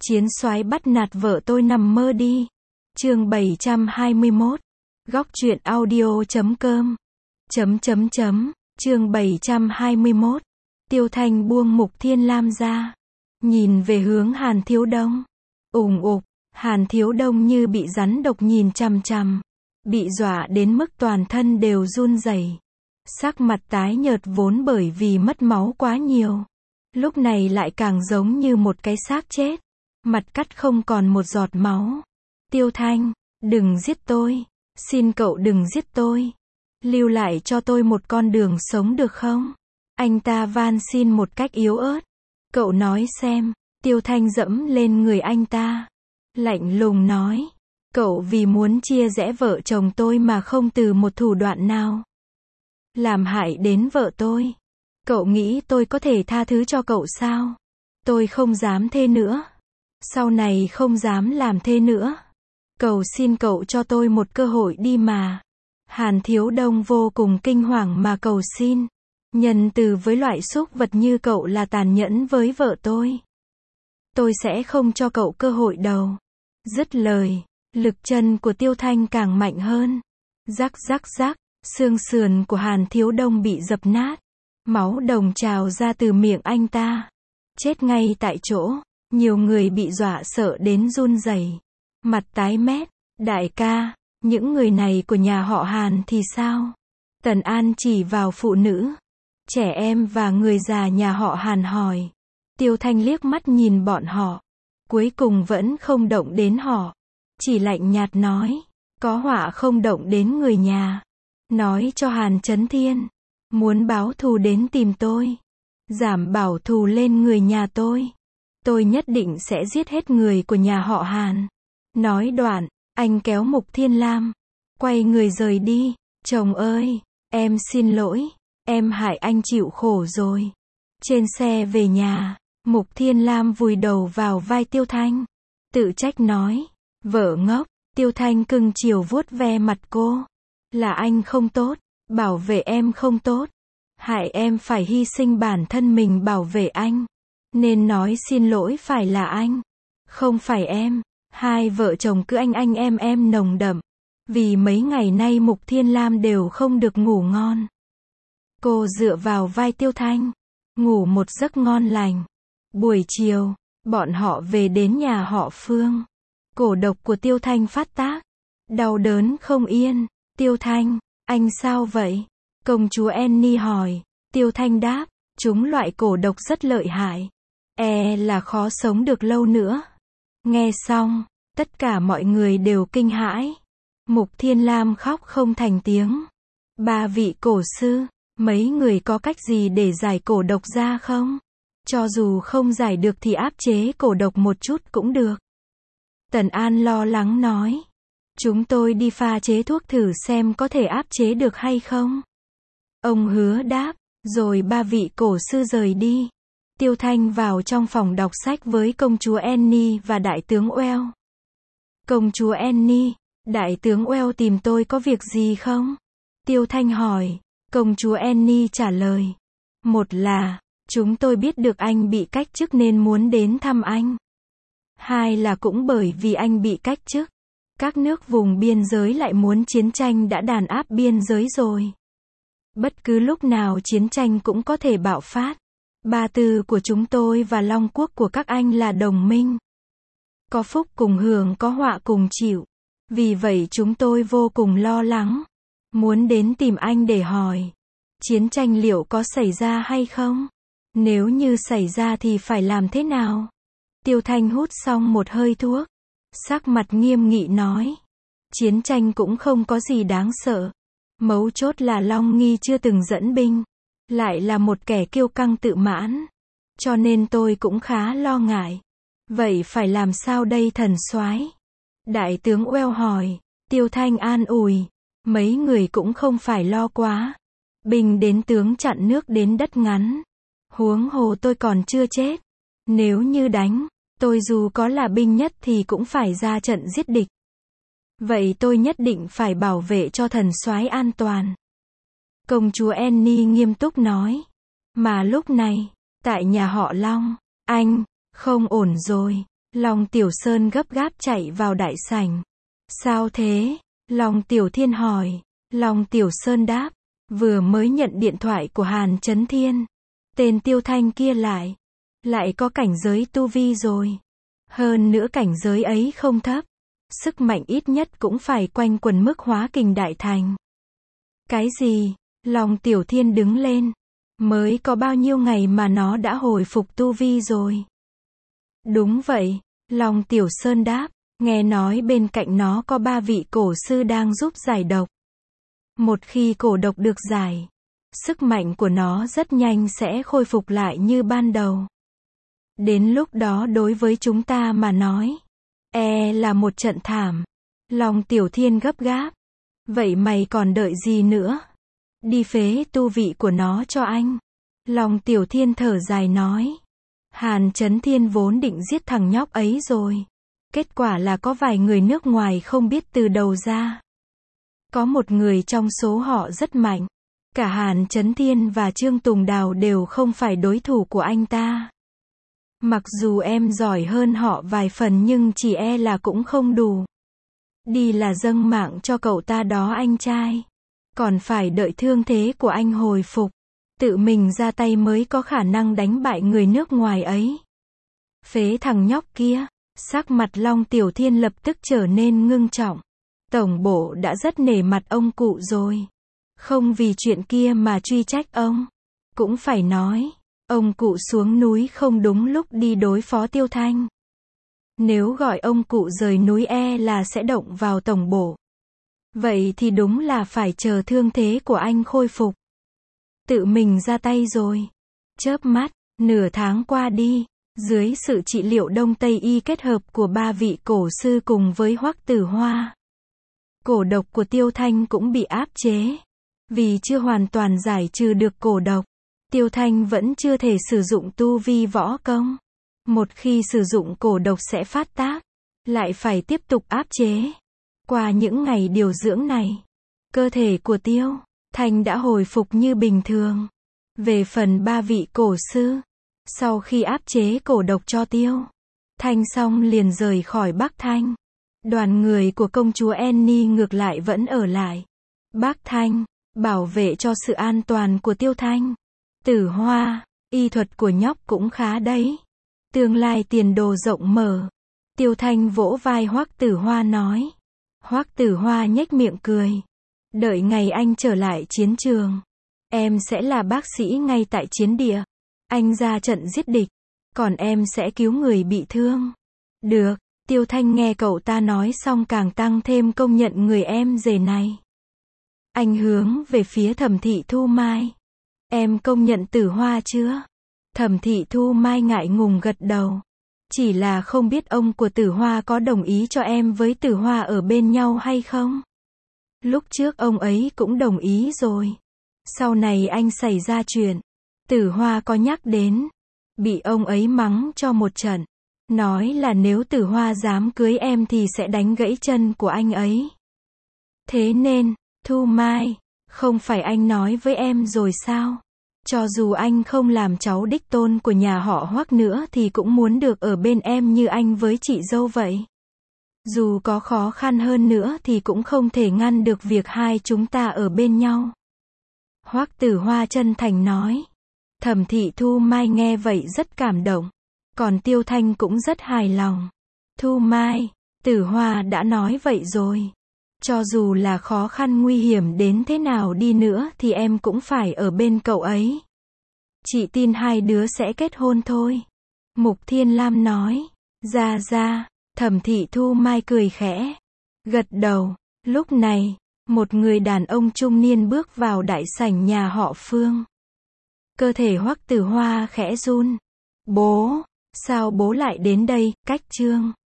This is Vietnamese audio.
Chiến soái bắt nạt vợ tôi nằm mơ đi. Chương 721. Góc truyện audio.com. Chương 721. Tiêu Thanh buông Mục Thiên Lam ra, nhìn về hướng Hàn Thiếu Đông. Ùng ục, Hàn Thiếu Đông như bị rắn độc nhìn chằm chằm, bị dọa đến mức toàn thân đều run rẩy. Sắc mặt tái nhợt vốn bởi vì mất máu quá nhiều, lúc này lại càng giống như một cái xác chết, mặt cắt không còn một giọt máu. Tiêu Thanh, đừng giết tôi, xin cậu đừng giết tôi, lưu lại cho tôi một con đường sống được không? Anh ta van xin một cách yếu ớt. Cậu nói xem. Tiêu Thanh dẫm lên người anh ta, lạnh lùng nói, cậu vì muốn chia rẽ vợ chồng tôi mà không từ một thủ đoạn nào làm hại đến vợ tôi. Cậu nghĩ tôi có thể tha thứ cho cậu sao? Tôi không dám thế nữa, sau này không dám làm thế nữa. Cầu xin cậu cho tôi một cơ hội đi mà. Hàn Thiếu Đông vô cùng kinh hoàng mà cầu xin. Nhân từ với loại súc vật như cậu là tàn nhẫn với vợ tôi. Tôi sẽ không cho cậu cơ hội đâu. Dứt lời, lực chân của Tiêu Thanh càng mạnh hơn. Rắc rắc rắc, xương sườn của Hàn Thiếu Đông bị dập nát. Máu đồng trào ra từ miệng anh ta. Chết ngay tại chỗ. Nhiều người bị dọa sợ đến run rẩy, mặt tái mét. Đại ca, những người này của nhà họ Hàn thì sao? Tần An chỉ vào phụ nữ, trẻ em và người già nhà họ Hàn hỏi. Tiêu Thanh liếc mắt nhìn bọn họ, cuối cùng vẫn không động đến họ, chỉ lạnh nhạt nói, có họa không động đến người nhà. Nói cho Hàn Chấn Thiên, muốn báo thù đến tìm tôi, giảm bảo thù lên người nhà tôi nhất định sẽ giết hết người của nhà họ Hàn. Nói đoạn, anh kéo Mục Thiên Lam, quay người rời đi. Chồng ơi, em xin lỗi, em hại anh chịu khổ rồi. Trên xe về nhà, Mục Thiên Lam vùi đầu vào vai Tiêu Thanh, tự trách nói, vợ ngốc. Tiêu Thanh cưng chiều vuốt ve mặt cô, là anh không tốt, bảo vệ em không tốt, hại em phải hy sinh bản thân mình bảo vệ anh, nên nói xin lỗi phải là anh, không phải em. Hai vợ chồng cứ anh em nồng đậm, vì mấy ngày nay Mục Thiên Lam đều không được ngủ ngon. Cô dựa vào vai Tiêu Thanh, ngủ một giấc ngon lành. Buổi chiều, bọn họ về đến nhà họ Phương. Cổ độc của Tiêu Thanh phát tác, đau đớn không yên. Tiêu Thanh, anh sao vậy? Công chúa Annie hỏi. Tiêu Thanh đáp, chúng loại cổ độc rất lợi hại, là khó sống được lâu nữa. Nghe xong, tất cả mọi người đều kinh hãi. Mục Thiên Lam khóc không thành tiếng. Ba vị cổ sư, mấy người có cách gì để giải cổ độc ra không? Cho dù không giải được thì áp chế cổ độc một chút cũng được. Tần An lo lắng nói. Chúng tôi đi pha chế thuốc thử xem có thể áp chế được hay không. Ông Hứa đáp, rồi ba vị cổ sư rời đi. Tiêu Thanh vào trong phòng đọc sách với công chúa Annie và đại tướng Well. Công chúa Annie, đại tướng Well tìm tôi có việc gì không? Tiêu Thanh hỏi. Công chúa Annie trả lời. Một là, chúng tôi biết được anh bị cách chức nên muốn đến thăm anh. Hai là cũng bởi vì anh bị cách chức, các nước vùng biên giới lại muốn chiến tranh đã đàn áp biên giới rồi. Bất cứ lúc nào chiến tranh cũng có thể bạo phát. Ba tư của chúng tôi và Long quốc của các anh là đồng minh. Có phúc cùng hưởng có họa cùng chịu. Vì vậy chúng tôi vô cùng lo lắng. Muốn đến tìm anh để hỏi. Chiến tranh liệu có xảy ra hay không? Nếu như xảy ra thì phải làm thế nào? Tiêu Thanh hút xong một hơi thuốc, sắc mặt nghiêm nghị nói. Chiến tranh cũng không có gì đáng sợ. Mấu chốt là Long Nghi chưa từng dẫn binh, lại là một kẻ kiêu căng tự mãn. Cho nên tôi cũng khá lo ngại. Vậy phải làm sao đây thần soái? Đại tướng Well hỏi. Tiêu Thanh an ủi. Mấy người cũng không phải lo quá. Binh đến tướng chặn nước đến đất ngắn. Huống hồ tôi còn chưa chết. Nếu như đánh, tôi dù có là binh nhất thì cũng phải ra trận giết địch. Vậy tôi nhất định phải bảo vệ cho thần soái an toàn. Công chúa Annie nghiêm túc nói. Mà lúc này, tại nhà họ Long, anh, không ổn rồi. Long Tiểu Sơn gấp gáp chạy vào đại sảnh. Sao thế? Long Tiểu Thiên hỏi. Long Tiểu Sơn đáp. Vừa mới nhận điện thoại của Hàn Chấn Thiên. Tên Tiêu Thanh kia lại có cảnh giới tu vi rồi. Hơn nữa cảnh giới ấy không thấp. Sức mạnh ít nhất cũng phải quanh quần mức hóa kình đại thành. Cái gì? Long Tiểu Thiên đứng lên. Mới có bao nhiêu ngày mà nó đã hồi phục tu vi rồi? Đúng vậy, Long Tiểu Sơn đáp. Nghe nói bên cạnh nó có 3 vị cổ sư đang giúp giải độc. Một khi cổ độc được giải, sức mạnh của nó rất nhanh sẽ khôi phục lại như ban đầu. Đến lúc đó đối với chúng ta mà nói, là một trận thảm. Long Tiểu Thiên gấp gáp. Vậy mày còn đợi gì nữa? Đi phế tu vị của nó cho anh. Long Tiểu Thiên thở dài nói. Hàn Chấn Thiên vốn định giết thằng nhóc ấy rồi. Kết quả là có vài người nước ngoài không biết từ đầu ra. Có một người trong số họ rất mạnh. Cả Hàn Chấn Thiên và Trương Tùng Đào đều không phải đối thủ của anh ta. Mặc dù em giỏi hơn họ vài phần nhưng chỉ là cũng không đủ. Đi là dâng mạng cho cậu ta đó anh trai. Còn phải đợi thương thế của anh hồi phục. Tự mình ra tay mới có khả năng đánh bại người nước ngoài ấy. Phế thằng nhóc kia. Sắc mặt Long Tiểu Thiên lập tức trở nên ngưng trọng. Tổng bộ đã rất nể mặt ông cụ rồi. Không vì chuyện kia mà truy trách ông. Cũng phải nói, ông cụ xuống núi không đúng lúc đi đối phó Tiêu Thanh. Nếu gọi ông cụ rời núi là sẽ động vào tổng bộ. Vậy thì đúng là phải chờ thương thế của anh khôi phục. Tự mình ra tay rồi. Chớp mắt, nửa tháng qua đi. Dưới sự trị liệu Đông Tây Y kết hợp của 3 vị cổ sư cùng với Hoắc Tử Hoa, cổ độc của Tiêu Thanh cũng bị áp chế. Vì chưa hoàn toàn giải trừ được cổ độc, Tiêu Thanh vẫn chưa thể sử dụng tu vi võ công. Một khi sử dụng cổ độc sẽ phát tác, lại phải tiếp tục áp chế. Qua những ngày điều dưỡng này, cơ thể của Tiêu Thanh đã hồi phục như bình thường. Về phần 3 vị cổ sư, sau khi áp chế cổ độc cho Tiêu Thanh xong liền rời khỏi Bắc Thanh. Đoàn người của công chúa Annie ngược lại vẫn ở lại Bắc Thanh, bảo vệ cho sự an toàn của Tiêu Thanh. Tử Hoa, y thuật của nhóc cũng khá đấy. Tương lai tiền đồ rộng mở. Tiêu Thanh vỗ vai Hoắc Tử Hoa nói. Hoắc Tử Hoa nhếch miệng cười. Đợi ngày anh trở lại chiến trường, em sẽ là bác sĩ ngay tại chiến địa. Anh ra trận giết địch, còn em sẽ cứu người bị thương. Được, Tiêu Thanh nghe cậu ta nói xong càng tăng thêm công nhận người em rể này. Anh hướng về phía Thẩm Thị Thu Mai. Em công nhận Tử Hoa chưa? Thẩm Thị Thu Mai ngại ngùng gật đầu. Chỉ là không biết ông của Tử Hoa có đồng ý cho em với Tử Hoa ở bên nhau hay không? Lúc trước ông ấy cũng đồng ý rồi. Sau này anh xảy ra chuyện, Tử Hoa có nhắc đến, bị ông ấy mắng cho một trận. Nói là nếu Tử Hoa dám cưới em thì sẽ đánh gãy chân của anh ấy. Thế nên, Thu Mai, không phải anh nói với em rồi sao? Cho dù anh không làm cháu đích tôn của nhà họ Hoắc nữa thì cũng muốn được ở bên em như anh với chị dâu vậy. Dù có khó khăn hơn nữa thì cũng không thể ngăn được việc hai chúng ta ở bên nhau. Hoắc Tử Hoa chân thành nói. Thẩm Thị Thu Mai nghe vậy rất cảm động. Còn Tiêu Thanh cũng rất hài lòng. Thu Mai, Tử Hoa đã nói vậy rồi. Cho dù là khó khăn nguy hiểm đến thế nào đi nữa thì em cũng phải ở bên cậu ấy. Chị tin hai đứa sẽ kết hôn thôi. Mục Thiên Lam nói. Ra, Thẩm Thị Thu Mai cười khẽ. Gật đầu. Lúc này, một người đàn ông trung niên bước vào đại sảnh nhà họ Phương. Cơ thể Hoắc Tử Hoa khẽ run. Bố, sao bố lại đến đây? Cách Trương